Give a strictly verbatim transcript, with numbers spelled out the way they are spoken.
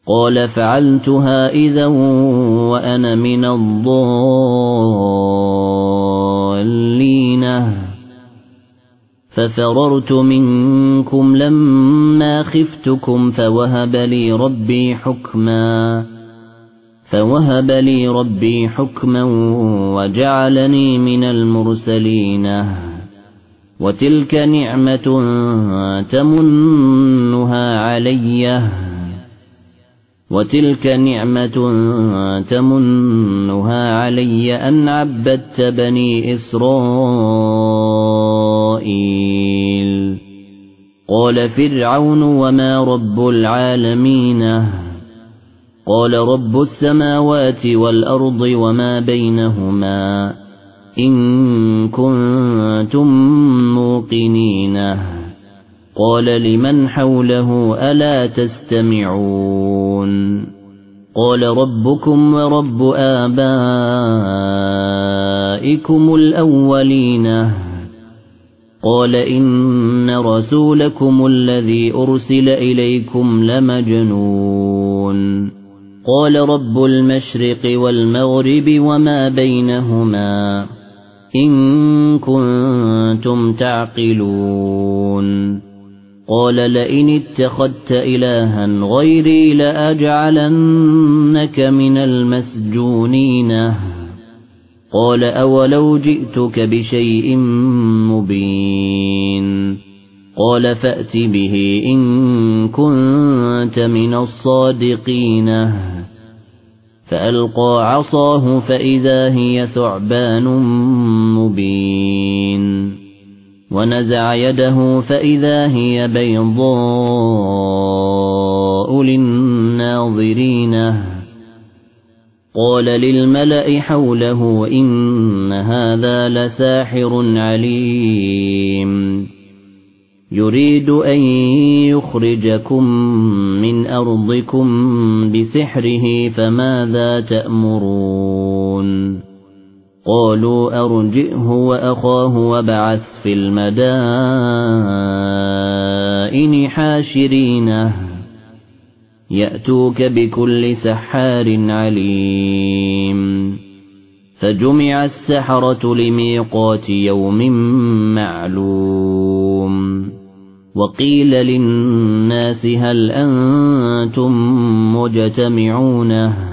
قال فعلتها إذا وأنا من الضالين ففررت منكم لما خفتكم فوهب لي ربي حكما فوهب لي ربي حكما وجعلني من المرسلين وتلك نعمة تمنها علي وتلك نعمة تمنها علي أن عبدت بني إسرائيل قال فرعون وما رب العالمين قال رب السماوات والأرض وما بينهما إن كنتم موقنين قال لمن حوله ألا تستمعون قال ربكم ورب آبائكم الأولين قال إن رسولكم الذي أرسل إليكم لمجنون قال رب المشرق والمغرب وما بينهما إن كنتم تعقلون قال لئن اتخذت إلها غيري لأجعلنك من المسجونين قال أولو جئتك بشيء مبين قال فأت به إن كنت من الصادقين فألقى عصاه فإذا هي ثعبان مبين ونزع يده فإذا هي بيضاء للناظرين قال للملأ حوله إن هذا لساحر عليم يريد أن يخرجكم من أرضكم بسحره فماذا تأمرون قالوا أرجئه وأخاه وابعث في المدائن حاشرين يأتوك بكل سحار عليم فجمع السحرة لميقات يوم معلوم وقيل للناس هل أنتم مجتمعون